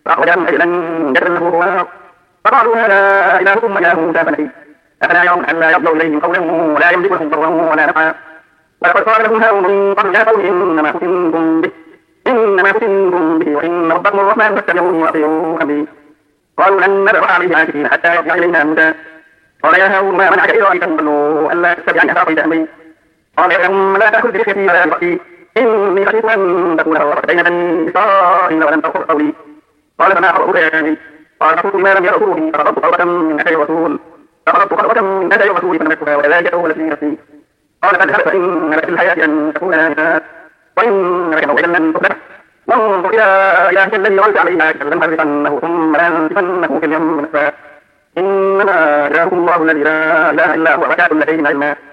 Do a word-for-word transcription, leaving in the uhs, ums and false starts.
فأخرج من أجلا جدا له خوار فقالوا هذا إلهكم وإله موسى فنسي أفلا يرون ألا يرجعوا إليهم قولا ولا يملك لهم ضرا ولا نفعا ولقد قال لهم هارون من قبل يا قوم إنما فتنتم به إنما فتنتم به وإن ربكم الرحمن فاتبعوني وأطيعوا أمري قالوا لن نبرح عليه عاكفين حتى يرجع إلينا موسى قال يا هارون ما منعك إذ رأيتهم ضلوا ألا تتبعني أفعصيت أمري قال يا لهم لا تأخذ برخيتي ولا برأسي إني خشيت أن تكون فرقت بين بني إسرائيل ولم تغفر قولي قال فما خطبك يا أمي قال خطبت ما لم يأخذوا به فخطبت خطبة من أثر الرسول فخطبت خطبة من أثر الرسول فنمتها وكذلك أولت في نفسي قال فاذهب فإن لك في الحياة أن تكون آمنا وإن لك موعدا لن تخلفه وانظر إلى إلهك الذي ظلت عليه لنحرقنه ثم لننسفنه في اليم نسفا إنما إلهكم الله الذي لا إله إلا هو وكان لدينا علما